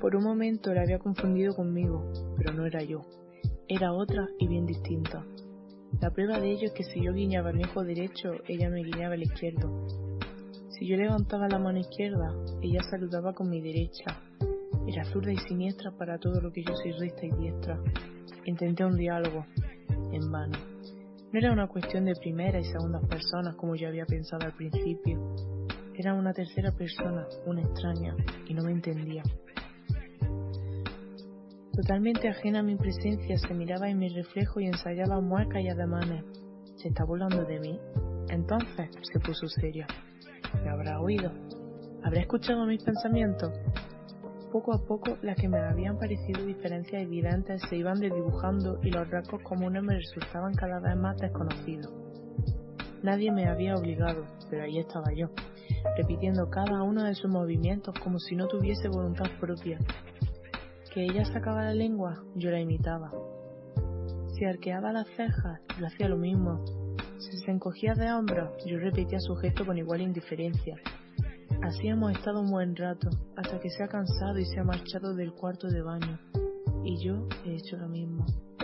Por un momento la había confundido conmigo, pero no era yo. Era otra y bien distinta. La prueba de ello es que si yo guiñaba mi ojo derecho, ella me guiñaba el izquierdo. Si yo levantaba la mano izquierda, ella saludaba con mi derecha. Era zurda y siniestra para todo lo que yo soy recta y diestra. Intenté un diálogo, en vano. No era una cuestión de primera y segundas personas como yo había pensado al principio. Era una tercera persona, una extraña, y no me entendía. Totalmente ajena a mi presencia, se miraba en mi reflejo y ensayaba muecas y ademanes. ¿Se está burlando de mí? Entonces se puso seria. ¿Me habrá oído? ¿Habrá escuchado mis pensamientos? Poco a poco, las que me habían parecido diferencias evidentes se iban desdibujando y los rasgos comunes me resultaban cada vez más desconocidos. Nadie me había obligado, pero ahí estaba yo, repitiendo cada uno de sus movimientos como si no tuviese voluntad propia. Que ella sacaba la lengua, yo la imitaba. Si arqueaba las cejas, yo hacía lo mismo. Si se encogía de hombros, yo repetía su gesto con igual indiferencia. Así hemos estado un buen rato, hasta que se ha cansado y se ha marchado del cuarto de baño. Y yo he hecho lo mismo.